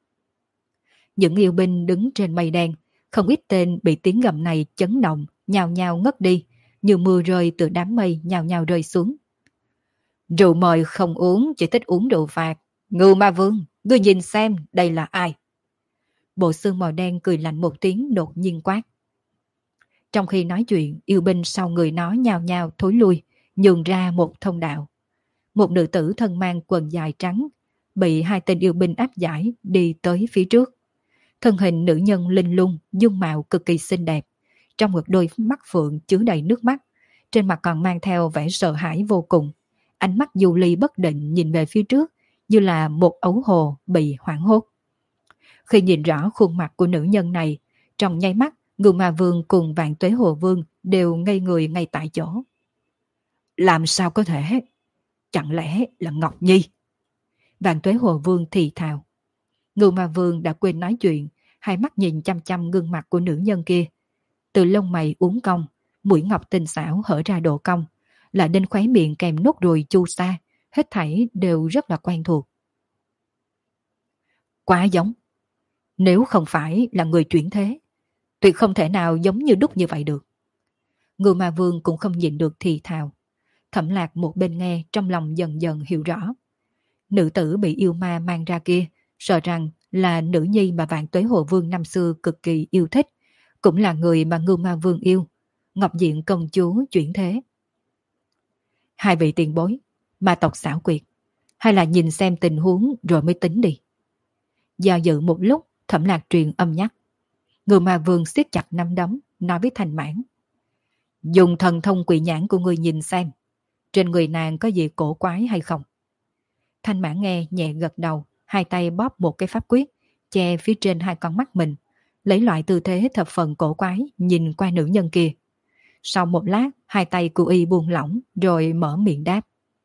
Những yêu binh đứng trên mây đen, không ít tên bị tiếng gầm này chấn động, nhào nhào ngất đi, như mưa rơi từ đám mây nhào nhào rơi xuống. Rượu mời không uống, chỉ thích uống rượu phạt. Ngưu Ma Vương, ngươi nhìn xem đây là ai? Bộ xương màu đen cười lạnh một tiếng đột nhiên quát. Trong khi nói chuyện, yêu binh sau người nó nhào nhào thối lui, nhường ra một thông đạo. Một nữ tử thân mang quần dài trắng, bị hai tên yêu binh áp giải đi tới phía trước. Thân hình nữ nhân linh lung, dung mạo cực kỳ xinh đẹp. Trong ngực đôi mắt phượng chứa đầy nước mắt, trên mặt còn mang theo vẻ sợ hãi vô cùng. Ánh mắt du ly bất định nhìn về phía trước, như là một ấu hồ bị hoảng hốt. Khi nhìn rõ khuôn mặt của nữ nhân này, trong nháy mắt, Ngưu Ma Vương cùng Vạn Tuế Hồ Vương đều ngây người ngay tại chỗ. Làm sao có thể? Chẳng lẽ là Ngọc Nhi? Vạn Tuế Hồ Vương thì thào. Ngưu Ma Vương đã quên nói chuyện, hai mắt nhìn chăm chăm gương mặt của nữ nhân kia. Từ lông mày uốn cong, mũi ngọc tinh xảo hở ra độ cong, lại đến khóe miệng kèm nốt ruồi chu sa, hết thảy đều rất là quen thuộc. Quá giống. Nếu không phải là người chuyển thế, tuyệt không thể nào giống như đúc như vậy được. Ngưu Ma Vương cũng không nhịn được thì thào. Thẩm Lạc một bên nghe trong lòng dần dần hiểu rõ. Nữ tử bị yêu ma mang ra kia, sợ rằng là nữ nhi mà Vạn Tuế Hồ Vương năm xưa cực kỳ yêu thích, cũng là người mà Ngưu Ma Vương yêu, Ngọc Diện công chúa chuyển thế. Hai vị tiền bối, ma tộc xảo quyệt, hay là nhìn xem tình huống rồi mới tính đi. Do dự một lúc, Thẩm Lạc truyền âm nhắc. Ngưu Ma Vương siết chặt nắm đấm, nói với Thanh Mãn. Dùng thần thông quỷ nhãn của ngươi nhìn xem, trên người nàng có gì cổ quái hay không? Thanh Mãn nghe nhẹ gật đầu, hai tay bóp một cái pháp quyết, che phía trên hai con mắt mình, lấy loại tư thế thập phần cổ quái nhìn qua nữ nhân kia. Sau một lát, hai tay của y buông lỏng rồi mở miệng đáp.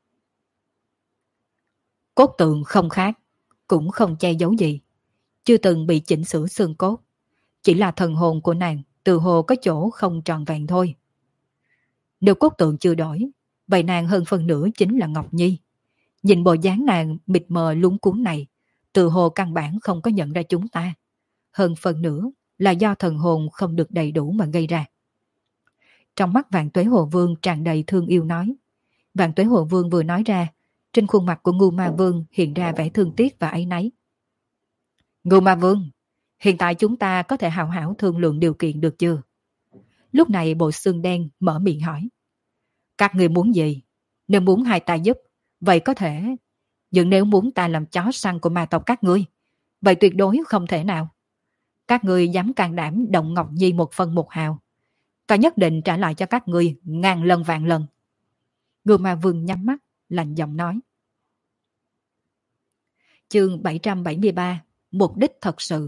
Cốt tượng không khác, cũng không che giấu gì, chưa từng bị chỉnh sửa xương cốt. Chỉ là thần hồn của nàng từ hồ có chỗ không tròn vẹn thôi. Nếu cốt tượng chưa đổi, vậy nàng hơn phần nửa chính là Ngọc Nhi. Nhìn bộ dáng nàng mịt mờ lúng cuốn này, từ hồ căn bản không có nhận ra chúng ta. Hơn phần nửa là do thần hồn không được đầy đủ mà gây ra. Trong mắt Vạn Tuế Hồ Vương tràn đầy thương yêu nói. Vạn Tuế Hồ Vương vừa nói ra, trên khuôn mặt của Ngưu Ma Vương hiện ra vẻ thương tiếc và áy náy. Ngưu Ma Vương, hiện tại chúng ta có thể hào hảo thương lượng điều kiện được chưa? Lúc này Bộ Xương Đen mở miệng hỏi. Các người muốn gì? Nếu muốn hai ta giúp, vậy có thể. Nhưng nếu muốn ta làm chó săn của ma tộc các ngươi, vậy tuyệt đối không thể nào. Các ngươi dám can đảm động Ngọc Nhi một phân một hào, ta nhất định trả lại cho các ngươi ngàn lần vạn lần. Ngưu Ma Vương nhắm mắt, lạnh giọng nói. Chương 773, mục đích thật sự.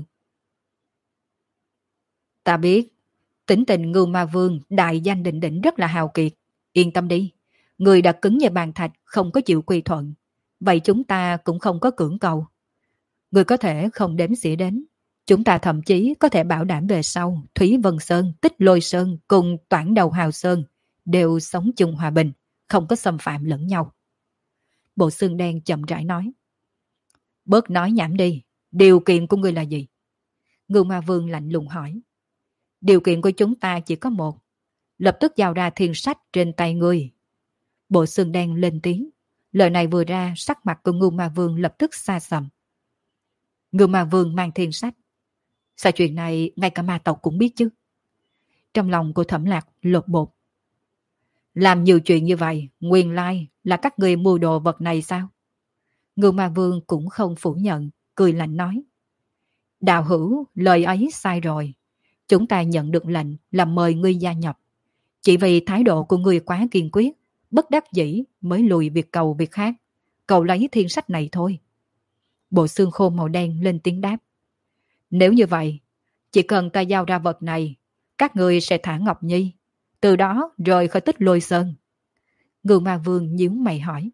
Ta biết, tính tình Ngưu Ma Vương đại danh đỉnh đỉnh rất là hào kiệt. Yên tâm đi, người đã cứng như bàn thạch không có chịu quy thuận. Vậy chúng ta cũng không có cưỡng cầu. Người có thể không đếm xỉa đến. Chúng ta thậm chí có thể bảo đảm về sau Thúy Vân Sơn, Tích Lôi Sơn cùng Toản Đầu Hào Sơn đều sống chung hòa bình, không có xâm phạm lẫn nhau. Bộ Xương Đen chậm rãi nói. Bớt nói nhảm đi, điều kiện của ngươi là gì? Ngưu Ma Vương lạnh lùng hỏi. Điều kiện của chúng ta chỉ có một, lập tức giao ra thiên sách trên tay ngươi. Bộ Xương Đen lên tiếng. Lời này vừa ra, sắc mặt của Ngưu Ma Vương lập tức xa sầm. Ngưu Ma Vương mang thiên sách. Sao chuyện này ngay cả ma tộc cũng biết chứ? Trong lòng của Thẩm Lạc lột bột. Làm nhiều chuyện như vậy, nguyên lai là các người mua đồ vật này sao? Ngưu Ma Vương cũng không phủ nhận, cười lạnh nói. Đạo hữu, lời ấy sai rồi. Chúng ta nhận được lệnh là mời ngươi gia nhập. Chỉ vì thái độ của ngươi quá kiên quyết, bất đắc dĩ mới lùi việc cầu việc khác. Cầu lấy thiên sách này thôi. Bộ xương khô màu đen lên tiếng đáp. Nếu như vậy, chỉ cần ta giao ra vật này, các ngươi sẽ thả Ngọc Nhi, từ đó rời khỏi Tích Lôi Sơn. Ngưu Ma Vương nhíu mày hỏi.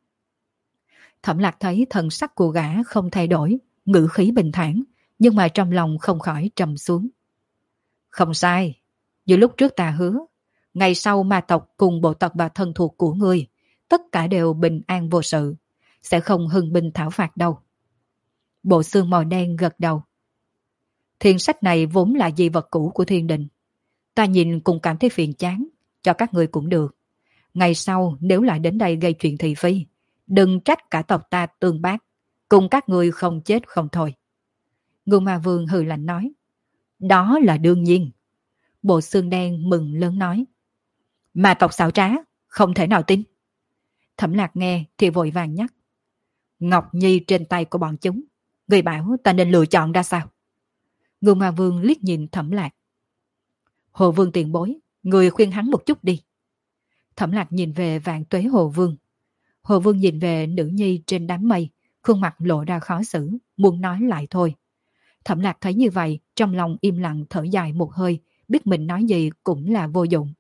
Thẩm Lạc thấy thần sắc của gã không thay đổi, ngữ khí bình thản, nhưng mà trong lòng không khỏi trầm xuống. Không sai, như lúc trước ta hứa, ngày sau ma tộc cùng bộ tộc và thân thuộc của ngươi, tất cả đều bình an vô sự, sẽ không hưng binh thảo phạt đâu. Bộ xương màu đen gật đầu. Thiên sách này vốn là di vật cũ của thiên đình. Ta nhìn cũng cảm thấy phiền chán, cho các ngươi cũng được. Ngày sau nếu lại đến đây gây chuyện thị phi, đừng trách cả tộc ta tương bác, cùng các ngươi không chết không thôi. Ngưu Ma Vương hừ lạnh nói. Đó là đương nhiên. Bộ xương đen mừng lớn nói. Ma tộc xảo trá, không thể nào tin. Thẩm Lạc nghe thì vội vàng nhắc. Ngọc Nhi trên tay của bọn chúng, người bảo ta nên lựa chọn ra sao? Ngưu Ma Vương liếc nhìn Thẩm Lạc. Hồ Vương tiền bối, người khuyên hắn một chút đi. Thẩm Lạc nhìn về Vạn Tuế Hồ Vương. Hồ Vương nhìn về nữ nhi trên đám mây, khuôn mặt lộ ra khó xử, muốn nói lại thôi. Thẩm Lạc thấy như vậy, trong lòng im lặng thở dài một hơi, biết mình nói gì cũng là vô dụng.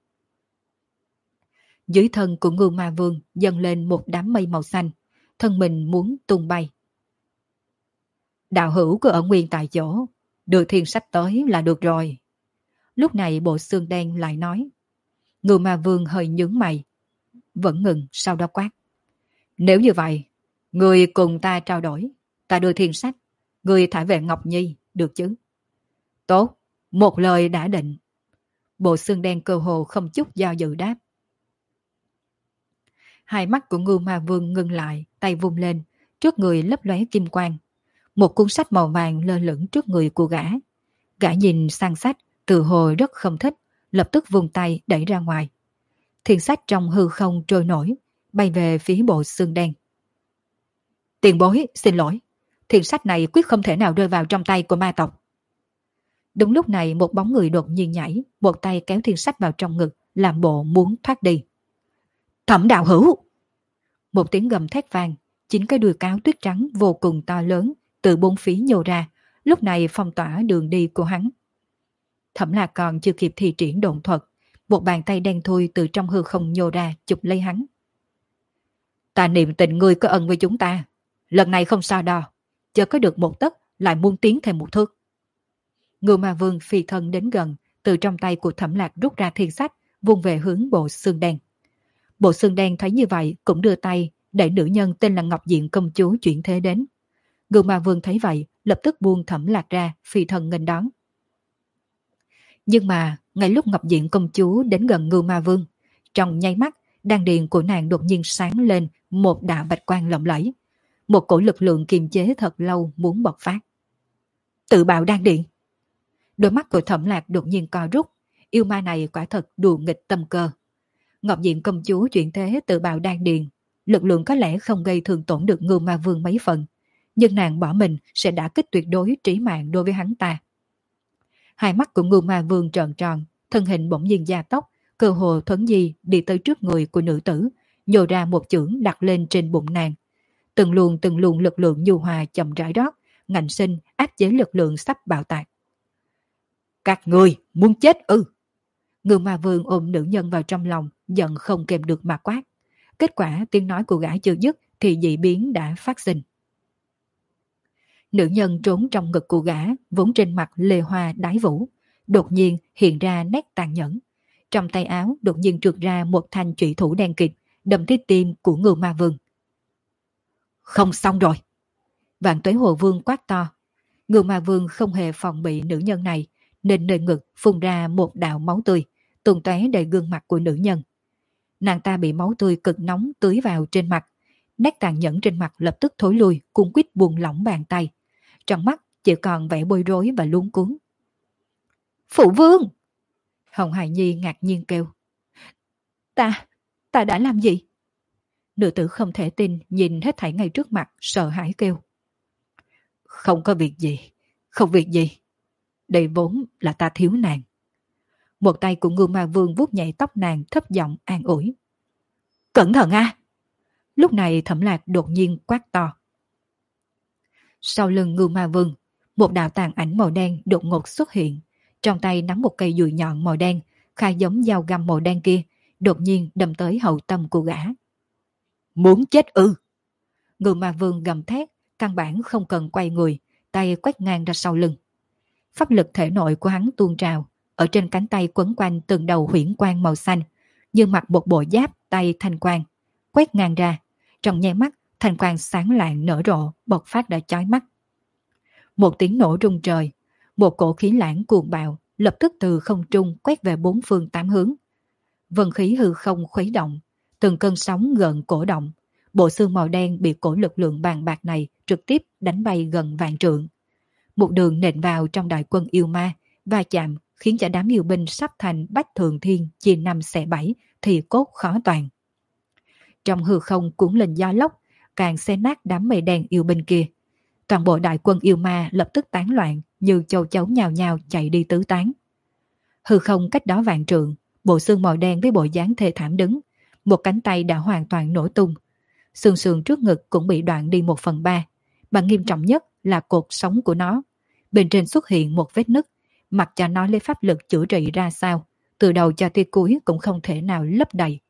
Dưới thân của Ngưu Ma Vương dâng lên một đám mây màu xanh, thân mình muốn tung bay. Đạo hữu cứ ở nguyên tại chỗ, đưa thiên sách tới là được rồi. Lúc này bộ xương đen lại nói. Ngưu Ma Vương hơi nhướng mày, vẫn ngừng sau đó quát. Nếu như vậy, người cùng ta trao đổi, ta đưa thiên sách, người thả về Ngọc Nhi, được chứ? Tốt, một lời đã định. Bộ xương đen cơ hồ không chút do dự đáp. Hai mắt của Ngưu Ma Vương ngưng lại, tay vung lên, trước người lấp lóe kim quang. Một cuốn sách màu vàng lơ lửng trước người của gã. Gã nhìn sang sách, từ hồi rất không thích, lập tức vung tay đẩy ra ngoài. Thiên sách trong hư không trôi nổi, bay về phía bộ xương đen. Tiền bối, xin lỗi. Thiền sách này quyết không thể nào rơi vào trong tay của ma tộc. Đúng lúc này một bóng người đột nhiên nhảy, một tay kéo thiên sách vào trong ngực, làm bộ muốn thoát đi. Thẩm đạo hữu! Một tiếng gầm thét vang, chính cái đuôi cáo tuyết trắng vô cùng to lớn từ bốn phía nhô ra, lúc này phong tỏa đường đi của hắn. Thẩm Lạc còn chưa kịp thi triển độn thuật, một bàn tay đen thui từ trong hư không nhô ra chụp lấy hắn. Ta niệm tình ngươi có ân với chúng ta, lần này không sao đo, chờ có được một tấc lại muốn tiến thêm một thước. Ngưu Ma Vương phi thân đến gần, từ trong tay của Thẩm Lạc rút ra thiên sách, vung về hướng bộ xương đen. Bộ xương đen thấy như vậy cũng đưa tay đẩy nữ nhân tên là Ngọc Diện công chúa chuyển thế đến. Ngưu Ma Vương thấy vậy lập tức buông Thẩm Lạc ra, phi thân nghênh đón. Nhưng mà ngay lúc Ngọc Diện công chúa đến gần Ngưu Ma Vương, trong nháy mắt đan điền của nàng đột nhiên sáng lên một đạo bạch quang lộng lẫy, một cổ lực lượng kiềm chế thật lâu muốn bộc phát. Tự bạo đan điện. Đôi mắt của Thẩm Lạc đột nhiên co rút, yêu ma này quả thật đùa nghịch tâm cơ. Ngọc Diện công chúa chuyển thế tự bạo đan điền, lực lượng có lẽ không gây thương tổn được Ngưu Ma Vương mấy phần, nhưng nàng bỏ mình sẽ đả kích tuyệt đối trí mạng đối với hắn ta. Hai mắt của Ngưu Ma Vương tròn tròn, thân hình bỗng nhiên gia tốc, cơ hồ thuấn di đi tới trước người của nữ tử, nhô ra một chưởng đặt lên trên bụng nàng. Từng luồng lực lượng nhu hòa chậm rãi rót, ngạnh sinh áp chế lực lượng sắp bạo tạc. Các người muốn chết ư? Ngưu Ma Vương ôm nữ nhân vào trong lòng, giận không kềm được mà quát. Kết quả tiếng nói của gã chưa dứt thì dị biến đã phát sinh. Nữ nhân trốn trong ngực của gã, vốn trên mặt lê hoa đái vũ, đột nhiên hiện ra nét tàn nhẫn. Trong tay áo đột nhiên trượt ra một thanh trụy thủ đen kịt, đâm tới tim của Ngưu Ma Vương. Không xong rồi! Vạn Tuế Hồ Vương quát to. Ngưu Ma Vương không hề phòng bị nữ nhân này, nên nơi ngực phun ra một đạo máu tươi, tuôn tóe đầy gương mặt của nữ nhân. Nàng ta bị máu tươi cực nóng tưới vào trên mặt, nét tàn nhẫn trên mặt lập tức thối lui, cuống quýt buông lỏng bàn tay. Trong mắt chỉ còn vẻ bối rối và luống cuống. Phụ vương! Hồng Hài Nhi ngạc nhiên kêu. Ta đã làm gì? Nữ tử không thể tin nhìn hết thảy ngay trước mặt, sợ hãi kêu. Không có việc gì, không việc gì. Đây vốn là ta thiếu nàng. Một tay của Ngưu Ma Vương vuốt nhẹ tóc nàng, thấp giọng an ủi. Cẩn thận a! Lúc này Thẩm Lạc đột nhiên quát to. Sau lưng Ngưu Ma Vương, một đạo tàn ảnh màu đen đột ngột xuất hiện, trong tay nắm một cây dùi nhọn màu đen, khai giống dao găm màu đen kia, đột nhiên đâm tới hậu tâm của gã. Muốn chết ư? Ngưu Ma Vương gầm thét, căn bản không cần quay người, tay quét ngang ra sau lưng. Pháp lực thể nội của hắn tuôn trào, ở trên cánh tay quấn quanh từng đầu huyễn quang màu xanh, như mặc một bộ giáp tay thanh quang, quét ngang ra, trong nháy mắt thanh quang sáng lạng nở rộ, bộc phát đã chói mắt. Một tiếng nổ rung trời, một cổ khí lãng cuồng bạo lập tức từ không trung quét về bốn phương tám hướng. Vân khí hư không khuấy động, từng cơn sóng gợn cổ động, bộ xương màu đen bị cổ lực lượng bàn bạc này trực tiếp đánh bay gần vạn trượng. Một đường nện vào trong đại quân yêu ma, va chạm khiến cho đám yêu binh sắp thành bách thường thiên chia năm xẻ bảy thì cốt khó toàn. Trong hư không cuốn lên gió lốc, càng xé nát đám mây đen yêu binh kia. Toàn bộ đại quân yêu ma lập tức tán loạn, như châu chấu nhào nhào chạy đi tứ tán. Hư không cách đó vạn trượng, bộ xương màu đen với bộ dáng thê thảm đứng, một cánh tay đã hoàn toàn nổ tung. Xương sườn trước ngực cũng bị đoạn đi 1/3, mà nghiêm trọng nhất là cột sống của nó. Bên trên xuất hiện một vết nứt, mặc cho nó lấy pháp lực chữa trị ra sao, từ đầu cho tới cuối cũng không thể nào lấp đầy.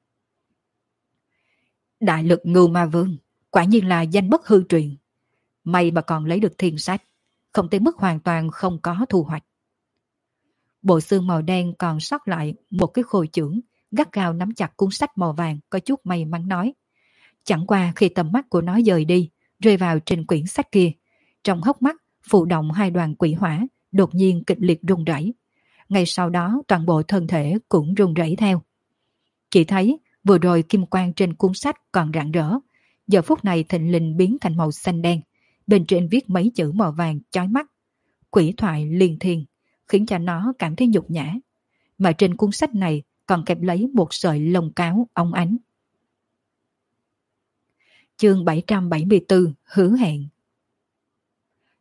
Đại lực Ngưu Ma Vương, quả nhiên là danh bất hư truyền. May mà còn lấy được thiên sách, không tới mức hoàn toàn không có thu hoạch. Bộ xương màu đen còn sót lại một cái khôi chưởng, gắt gao nắm chặt cuốn sách màu vàng, có chút may mắn nói. Chẳng qua khi tầm mắt của nó dời đi, rơi vào trên quyển sách kia, trong hốc mắt phụ động hai đoàn quỷ hỏa, đột nhiên kịch liệt rung rẩy. Ngay sau đó toàn bộ thân thể cũng rung rẩy theo. Chỉ thấy vừa rồi kim quang trên cuốn sách còn rạng rỡ, giờ phút này thịnh lình biến thành màu xanh đen, bên trên viết mấy chữ màu vàng chói mắt. Quỷ thoại liên thiên, khiến cho nó cảm thấy nhục nhã. Mà trên cuốn sách này còn kẹp lấy một sợi lông cáo óng ánh. Chương 774 hứa hẹn.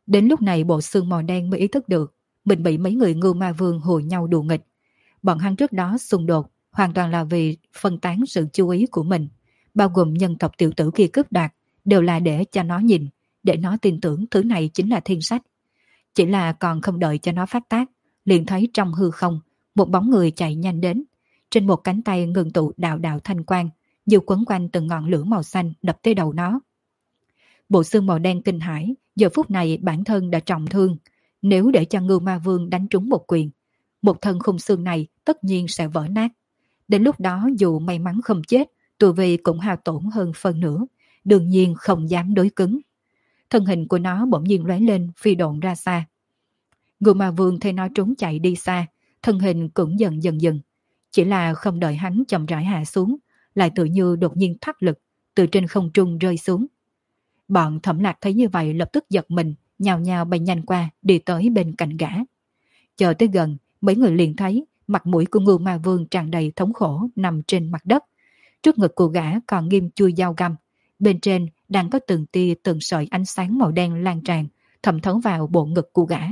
Đến lúc này bộ xương màu đen mới ý thức được mình bị mấy người Ngưu Ma Vương hùa nhau đùa nghịch. Bọn hắn trước đó xung đột hoàn toàn là vì phân tán sự chú ý của mình, bao gồm nhân tộc tiểu tử kia cướp đoạt, đều là để cho nó nhìn, để nó tin tưởng thứ này chính là thiên sách. Chỉ là còn không đợi cho nó phát tác, liền thấy trong hư không, một bóng người chạy nhanh đến. Trên một cánh tay ngừng tụ đạo đạo thanh quang, nhiều quấn quanh từng ngọn lửa màu xanh đập tới đầu nó. Bộ xương màu đen kinh hãi, giờ phút này bản thân đã trọng thương. Nếu để cho Ngưu Ma Vương đánh trúng một quyền, một thân khung xương này tất nhiên sẽ vỡ nát. Đến lúc đó dù may mắn không chết, tu vi cũng hao tổn hơn phân nửa, đương nhiên không dám đối cứng. Thân hình của nó bỗng nhiên lóe lên phi độn ra xa. Ngưu Ma Vương thấy nó trốn chạy đi xa, thân hình cũng dần dần dần. Chỉ là không đợi hắn chậm rãi hạ xuống, lại tự như đột nhiên thoát lực, từ trên không trung rơi xuống. Bọn Thẩm Lạc thấy như vậy lập tức giật mình, nhào nhào bay nhanh qua, đi tới bên cạnh gã. Chờ tới gần, mấy người liền thấy mặt mũi của Ngưu Ma Vương tràn đầy thống khổ nằm trên mặt đất. Trước ngực của gã còn ghim chui dao găm, bên trên đang có từng tia từng sợi ánh sáng màu đen lan tràn, thẩm thấu vào bộ ngực của gã.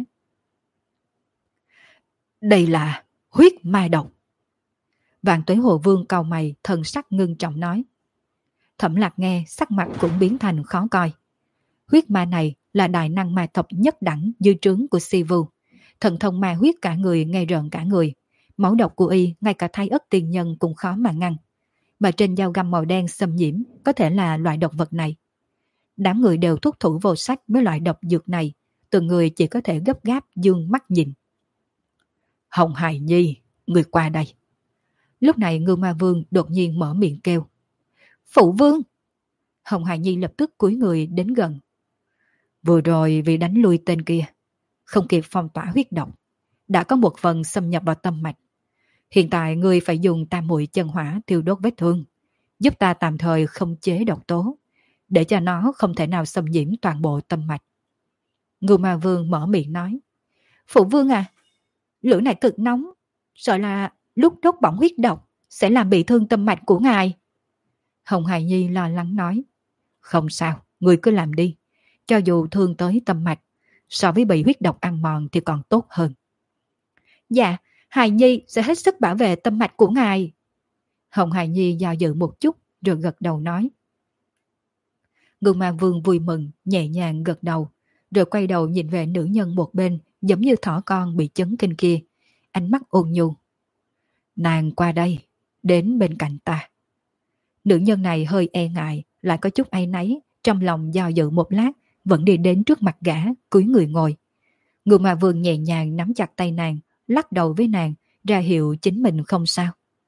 Đây là huyết ma độc. Vạn Tuế Hồ Vương cau mày, thần sắc ngưng trọng nói. Thẩm Lạc nghe sắc mặt cũng biến thành khó coi. Huyết ma này là đại năng ma tộc nhất đẳng dư trướng của Si Vu. Thần thông ma huyết cả người nghe rợn cả người. Máu độc của y ngay cả Thái Ất tiền nhân cũng khó mà ngăn. Mà trên dao găm màu đen xâm nhiễm có thể là loại độc vật này. Đám người đều thúc thủ vô sách với loại độc dược này. Từng người chỉ có thể gấp gáp dương mắt nhìn. Hồng Hài Nhi, người qua đây. Lúc này Ngưu Ma Vương đột nhiên mở miệng kêu. Phụ vương! Hồng Hài Nhi lập tức cúi người đến gần. Vừa rồi vì đánh lui tên kia, không kịp phong tỏa huyết độc, đã có một phần xâm nhập vào tâm mạch. Hiện tại ngươi phải dùng tam muội chân hỏa thiêu đốt vết thương, giúp ta tạm thời không chế độc tố, để cho nó không thể nào xâm nhiễm toàn bộ tâm mạch. Ngưu Ma Vương mở miệng nói. Phụ vương à, lửa này cực nóng, sợ là lúc đốt bỏng huyết độc sẽ làm bị thương tâm mạch của ngài. Hồng Hài Nhi lo lắng nói. Không sao, ngươi cứ làm đi. Cho dù thương tới tâm mạch, so với bị huyết độc ăn mòn thì còn tốt hơn. Dạ, Hài Nhi sẽ hết sức bảo vệ tâm mạch của ngài. Hồng Hài Nhi do dự một chút rồi gật đầu nói. Ngưu Ma Vương vui mừng, nhẹ nhàng gật đầu, rồi quay đầu nhìn về nữ nhân một bên, giống như thỏ con bị chấn kinh kia, ánh mắt ôn nhu. Nàng qua đây, đến bên cạnh ta. Nữ nhân này hơi e ngại, lại có chút áy náy, trong lòng do dự một lát, vẫn đi đến trước mặt gã, cúi người ngồi. Ngưu Ma Vương nhẹ nhàng nắm chặt tay nàng, lắc đầu với nàng, ra hiệu chính mình không sao.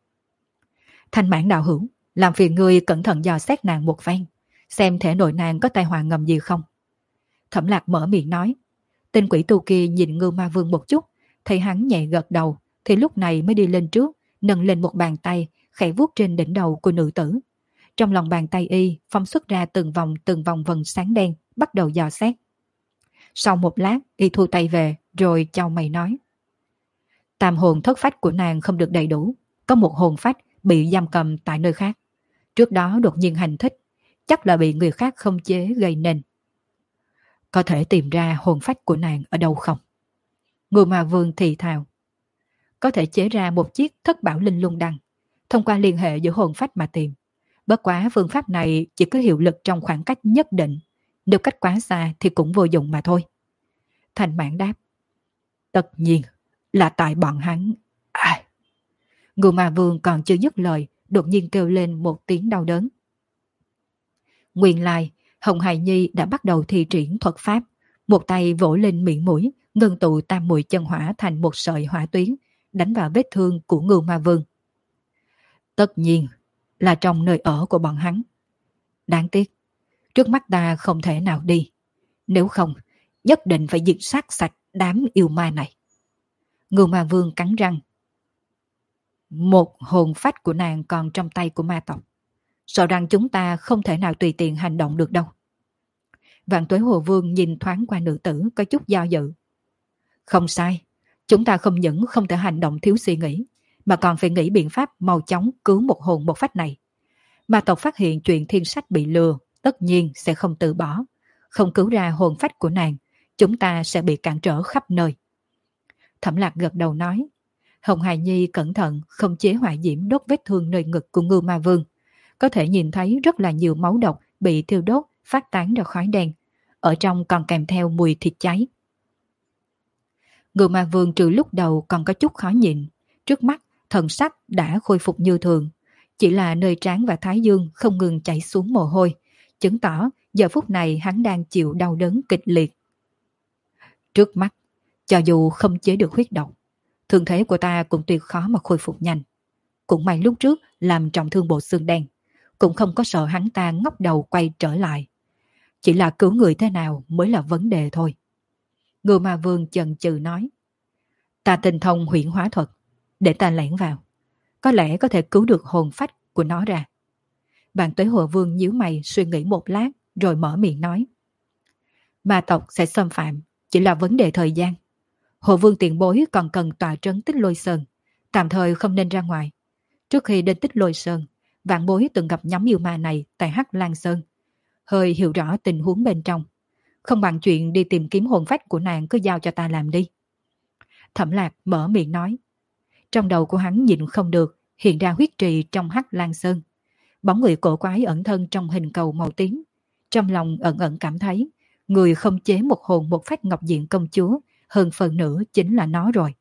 Thanh Mãn đạo hữu, làm phiền ngươi cẩn thận dò xét nàng một phen, xem thể nội nàng có tai họa ngầm gì không. Thẩm Lạc mở miệng nói. Tên quỷ tu kia nhìn Ngưu Ma Vương một chút, thấy hắn nhẹ gật đầu, thì lúc này mới đi lên trước, nâng lên một bàn tay, khẽ vuốt trên đỉnh đầu của nữ tử. Trong lòng bàn tay y phóng xuất ra từng vòng vần sáng đen, bắt đầu dò xét. Sau một lát, y thu tay về, rồi chau mày nói. Tam hồn thất phách của nàng không được đầy đủ, có một hồn phách bị giam cầm tại nơi khác. Trước đó đột nhiên hành thích, chắc là bị người khác khống chế gây nên. Có thể tìm ra hồn phách của nàng ở đâu không? Ngưu Ma Vương thì thào. Có thể chế ra một chiếc thất bảo linh lung đăng, thông qua liên hệ giữa hồn phách mà tìm. Bất quá phương pháp này chỉ có hiệu lực trong khoảng cách nhất định, nếu cách quá xa thì cũng vô dụng mà thôi. Thanh Mãn đáp. Tất nhiên là tại bọn hắn. Ngưu Ma Vương còn chưa dứt lời, đột nhiên kêu lên một tiếng đau đớn. Nguyên lai, Hồng Hài Nhi đã bắt đầu thi triển thuật pháp, một tay vỗ lên miệng mũi, ngưng tụ tam muội chân hỏa thành một sợi hỏa tuyến, đánh vào vết thương của Ngưu Ma Vương. Tất nhiên là trong nơi ở của bọn hắn. Đáng tiếc, trước mắt ta không thể nào đi. Nếu không, nhất định phải diệt sát sạch đám yêu ma này. Ngưu Ma Vương cắn răng. Một hồn phách của nàng còn trong tay của ma tộc. Sợ rằng chúng ta không thể nào tùy tiện hành động được đâu. Vạn Tuế Hồ Vương nhìn thoáng qua nữ tử có chút do dự. Không sai, chúng ta không những không thể hành động thiếu suy nghĩ, mà còn phải nghĩ biện pháp mau chóng cứu một hồn một phách này. Ma tộc phát hiện chuyện thiên sách bị lừa, tất nhiên sẽ không từ bỏ. Không cứu ra hồn phách của nàng, chúng ta sẽ bị cản trở khắp nơi. Thẩm Lạc gật đầu nói. Hồng Hài Nhi cẩn thận không chế hỏa diễm đốt vết thương nơi ngực của Ngưu Ma Vương. Có thể nhìn thấy rất là nhiều máu độc bị thiêu đốt phát tán ra khói đen. Ở trong còn kèm theo mùi thịt cháy. Ngưu Ma Vương trừ lúc đầu còn có chút khó nhịn. Trước mắt thần sắc đã khôi phục như thường. Chỉ là nơi trán và thái dương không ngừng chảy xuống mồ hôi. Chứng tỏ giờ phút này hắn đang chịu đau đớn kịch liệt. Trước mắt, cho dù không chế được huyết độc, thương thế của ta cũng tuyệt khó mà khôi phục nhanh. Cũng may lúc trước làm trọng thương bộ xương đen, cũng không có sợ hắn ta ngóc đầu quay trở lại. Chỉ là cứu người thế nào mới là vấn đề thôi. Ngưu Ma Vương chần chừ nói. Ta tinh thông huyễn hóa thuật, để ta lẻn vào. Có lẽ có thể cứu được hồn phách của nó ra. Bàn Tuế Hồ Vương nhíu mày suy nghĩ một lát rồi mở miệng nói. Ma tộc sẽ xâm phạm, chỉ là vấn đề thời gian. Hồ Vương tiền bối còn cần tọa trấn Tích Lôi Sơn, tạm thời không nên ra ngoài. Trước khi đến Tích Lôi Sơn, vạn bối từng gặp nhóm yêu ma này tại Hắc Lan Sơn. Hơi hiểu rõ tình huống bên trong. Không bằng chuyện đi tìm kiếm hồn phách của nàng cứ giao cho ta làm đi. Thẩm Lạc mở miệng nói. Trong đầu của hắn nhịn không được, hiện ra huyết trì trong Hắc Lan Sơn. Bóng người cổ quái ẩn thân trong hình cầu màu tím. Trong lòng ẩn ẩn cảm thấy, người không chế một hồn một phách Ngọc Diện công chúa, hơn phần nữa chính là nó rồi.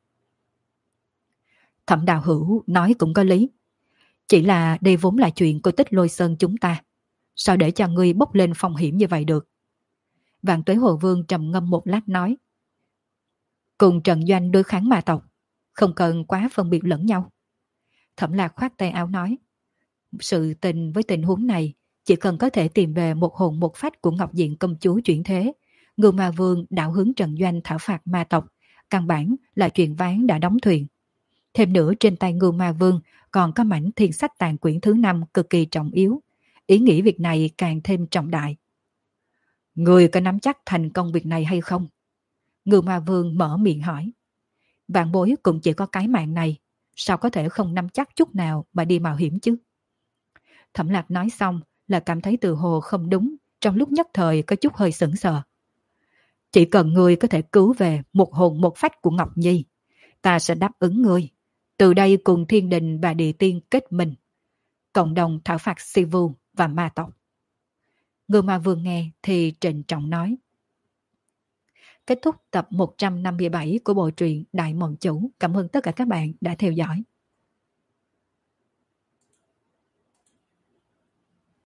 Thẩm Đạo Hữu nói cũng có lý. Chỉ là đây vốn là chuyện của Tích Lôi Sơn chúng ta. Sao để cho ngươi bốc lên phong hiểm như vậy được? Vạn Tuế Hồ Vương trầm ngâm một lát nói. Cùng trận doanh đối kháng ma tộc, không cần quá phân biệt lẫn nhau. Thẩm Lạc khoát tay áo nói. Sự tình với tình huống này, chỉ cần có thể tìm về một hồn một phách của Ngọc Diện công chúa chuyển thế, Ngưu Ma Vương đạo hướng trận doanh thảo phạt ma tộc, căn bản là chuyện ván đã đóng thuyền. Thêm nữa trên tay Ngưu Ma Vương còn có mảnh thiên sách tàn quyển thứ 5 cực kỳ trọng yếu. Ý nghĩ việc này càng thêm trọng đại. Người có nắm chắc thành công việc này hay không? Ngưu Ma Vương mở miệng hỏi. Vạn bối cũng chỉ có cái mạng này, sao có thể không nắm chắc chút nào mà đi mạo hiểm chứ? Thẩm Lạc nói xong là cảm thấy từ hồ không đúng, trong lúc nhất thời có chút hơi sững sờ. Chỉ cần ngươi có thể cứu về một hồn một phách của Ngọc Nhi, ta sẽ đáp ứng ngươi. Từ đây cùng thiên đình và địa tiên kết minh, cộng đồng thảo phạt Sivu và ma tộc. Ngưu Ma Vương nghe thì trịnh trọng nói. Kết thúc tập 157 của bộ truyện Đại Mộng Chủ. Cảm ơn tất cả các bạn đã theo dõi.